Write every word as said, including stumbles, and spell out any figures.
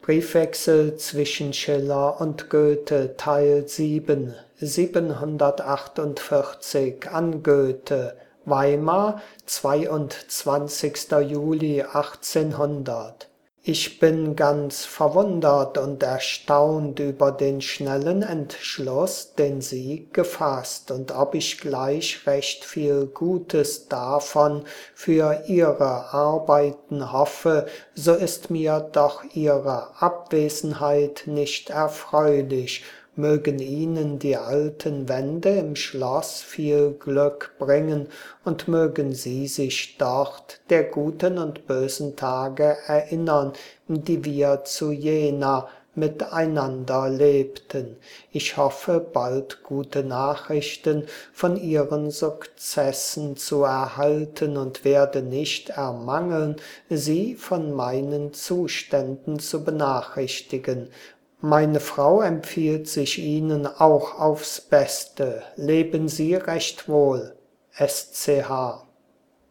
Briefwechsel zwischen Schiller und Goethe, Teil sieben, siebenhundertachtundvierzig an Goethe, Weimar, zweiundzwanzigster Juli achtzehnhundert. Ich bin ganz verwundert und erstaunt über den schnellen Entschluss, den Sie gefasst, und ob ich gleich recht viel Gutes davon für Ihre Arbeiten hoffe, so ist mir doch Ihre Abwesenheit nicht erfreulich. Mögen Ihnen die alten Wände im Schloss viel Glück bringen und mögen Sie sich dort der guten und bösen Tage erinnern, die wir zu Jena miteinander lebten. Ich hoffe, bald gute Nachrichten von Ihren Sukzessen zu erhalten und werde nicht ermangeln, Sie von meinen Zuständen zu benachrichtigen. Meine Frau empfiehlt sich Ihnen auch aufs Beste. Leben Sie recht wohl. S C H